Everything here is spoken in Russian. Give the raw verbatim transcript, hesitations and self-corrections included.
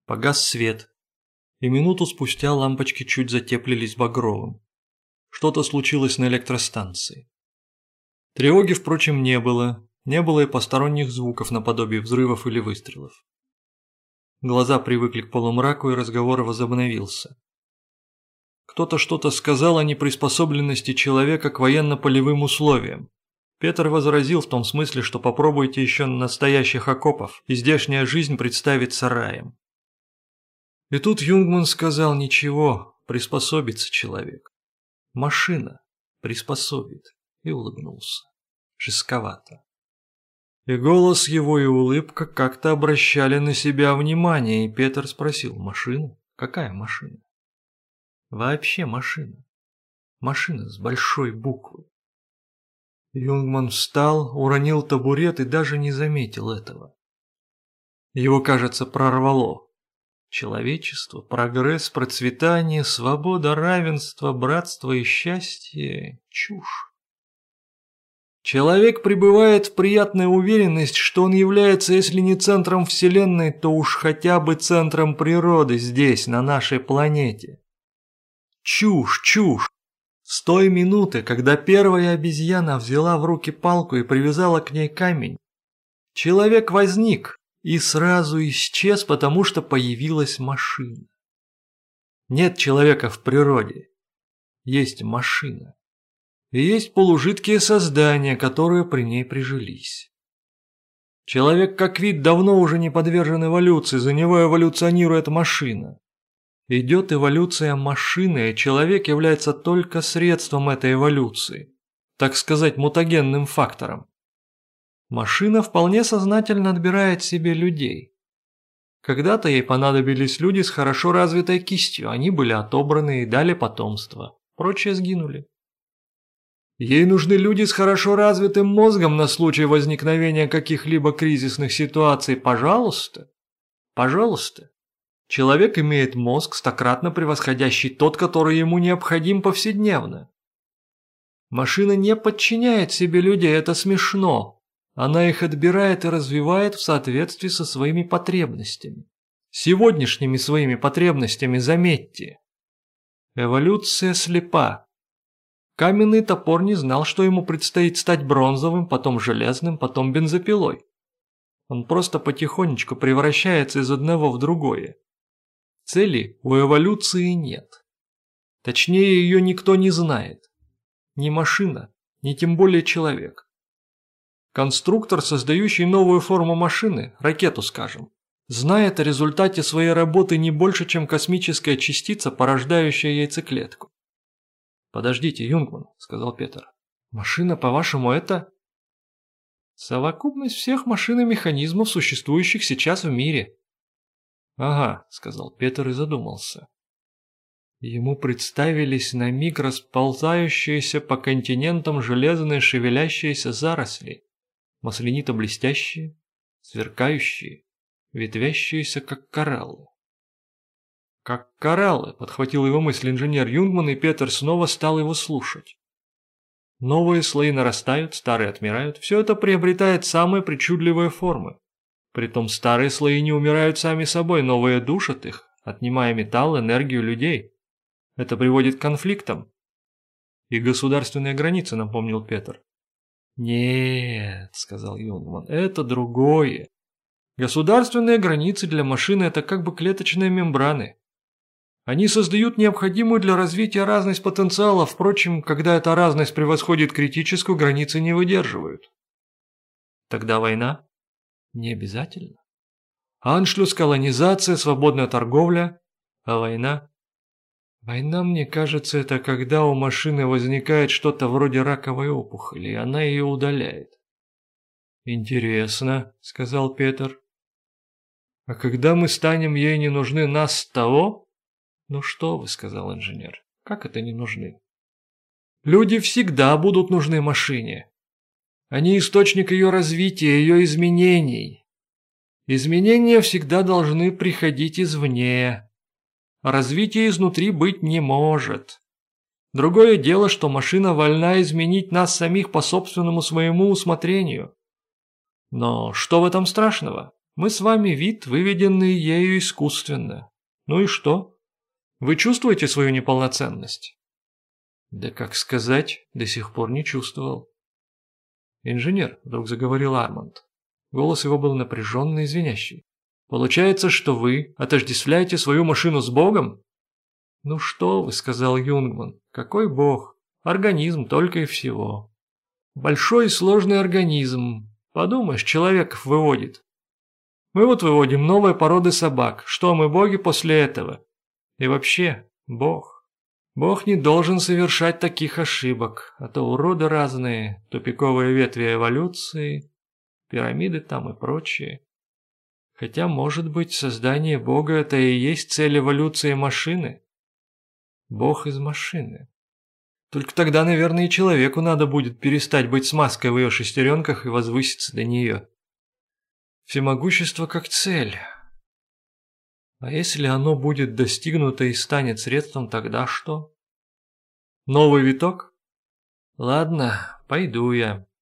Погас свет, и минуту спустя лампочки чуть затеплились багровым. Что-то случилось на электростанции. Тревоги, впрочем, не было, не было и посторонних звуков наподобие взрывов или выстрелов. Глаза привыкли к полумраку, и разговор возобновился. Кто-то что-то сказал о неприспособленности человека к военно-полевым условиям. Петр возразил в том смысле, что попробуйте еще настоящих окопов, и здешняя жизнь представится раем. И тут Юнгман сказал: ничего, приспособится человек. Машина приспособит, и улыбнулся. Жестковато. И голос его, и улыбка как-то обращали на себя внимание, и Петр спросил: машину? Какая машина? Вообще машина. Машина с большой буквы. Юнгман встал, уронил табурет и даже не заметил этого. Его, кажется, прорвало. Человечество, прогресс, процветание, свобода, равенство, братство и счастье – чушь. Человек пребывает в приятной уверенности, что он является, если не центром Вселенной, то уж хотя бы центром природы здесь, на нашей планете. Чушь, чушь. С той минуты, когда первая обезьяна взяла в руки палку и привязала к ней камень, человек возник и сразу исчез, потому что появилась машина. Нет человека в природе, есть машина. И есть полужидкие создания, которые при ней прижились. Человек как вид давно уже не подвержен эволюции, за него эволюционирует машина. Идет эволюция машины, и человек является только средством этой эволюции, так сказать, мутагенным фактором. Машина вполне сознательно отбирает себе людей. Когда-то ей понадобились люди с хорошо развитой кистью, они были отобраны и дали потомство, прочие сгинули. Ей нужны люди с хорошо развитым мозгом на случай возникновения каких-либо кризисных ситуаций. Пожалуйста, пожалуйста. Человек имеет мозг, стократно превосходящий тот, который ему необходим повседневно. Машина не подчиняет себе людей, это смешно. Она их отбирает и развивает в соответствии со своими потребностями. Сегодняшними своими потребностями, заметьте. Эволюция слепа. Каменный топор не знал, что ему предстоит стать бронзовым, потом железным, потом бензопилой. Он просто потихонечку превращается из одного в другое. Цели у эволюции нет. Точнее, ее никто не знает. Ни машина, ни тем более человек. Конструктор, создающий новую форму машины, ракету скажем, знает о результате своей работы не больше, чем космическая частица, порождающая яйцеклетку. «Подождите, Юнгман», — сказал Петр. «Машина, по-вашему, это...» «Совокупность всех машин и механизмов, существующих сейчас в мире». «Ага», — сказал Петр и задумался. Ему представились на миг расползающиеся по континентам железные шевелящиеся заросли, маслянито-блестящие, сверкающие, ветвящиеся, как кораллы. «Как кораллы», — подхватил его мысль инженер Юнгман, и Петр снова стал его слушать. Новые слои нарастают, старые отмирают, все это приобретает самые причудливые формы. Притом старые слои не умирают сами собой, новые душат их, отнимая металл, энергию людей. Это приводит к конфликтам. И государственные границы, напомнил Петр. «Нет», — сказал Юнгман, — «это другое. Государственные границы для машины – это как бы клеточные мембраны. Они создают необходимую для развития разность потенциала, впрочем, когда эта разность превосходит критическую, границы не выдерживают». «Тогда война?» «Не обязательно. Аншлюс, колонизация, свободная торговля. А война?» «Война, мне кажется, это когда у машины возникает что-то вроде раковой опухоли, и она ее удаляет». «Интересно», — сказал Петр. «А когда мы станем ей не нужны, нас с того?» «Ну что вы», — сказал инженер, — «как это не нужны?» «Люди всегда будут нужны машине. Они источник ее развития, ее изменений. Изменения всегда должны приходить извне. Развития изнутри быть не может. Другое дело, что машина вольна изменить нас самих по собственному своему усмотрению. Но что в этом страшного? Мы с вами вид, выведенный ею искусственно. Ну и что? Вы чувствуете свою неполноценность? Да как сказать, до сих пор не чувствовал. Инженер, вдруг заговорил Арманд. Голос его был напряженный и звенящий. Получается, что вы отождествляете свою машину с Богом? Ну что вы, сказал Юнгман, какой Бог? Организм только и всего. Большой и сложный организм. Подумаешь, человеков выводит. Мы вот выводим новые породы собак. Что мы, боги, после этого? И вообще, Бог. Бог не должен совершать таких ошибок, а то уроды разные, тупиковые ветви эволюции, пирамиды там и прочее. Хотя, может быть, создание Бога – это и есть цель эволюции машины? Бог из машины. Только тогда, наверное, и человеку надо будет перестать быть смазкой в ее шестеренках и возвыситься до нее. Всемогущество как цель. А если оно будет достигнуто и станет средством, тогда что? Новый виток? Ладно, пойду я.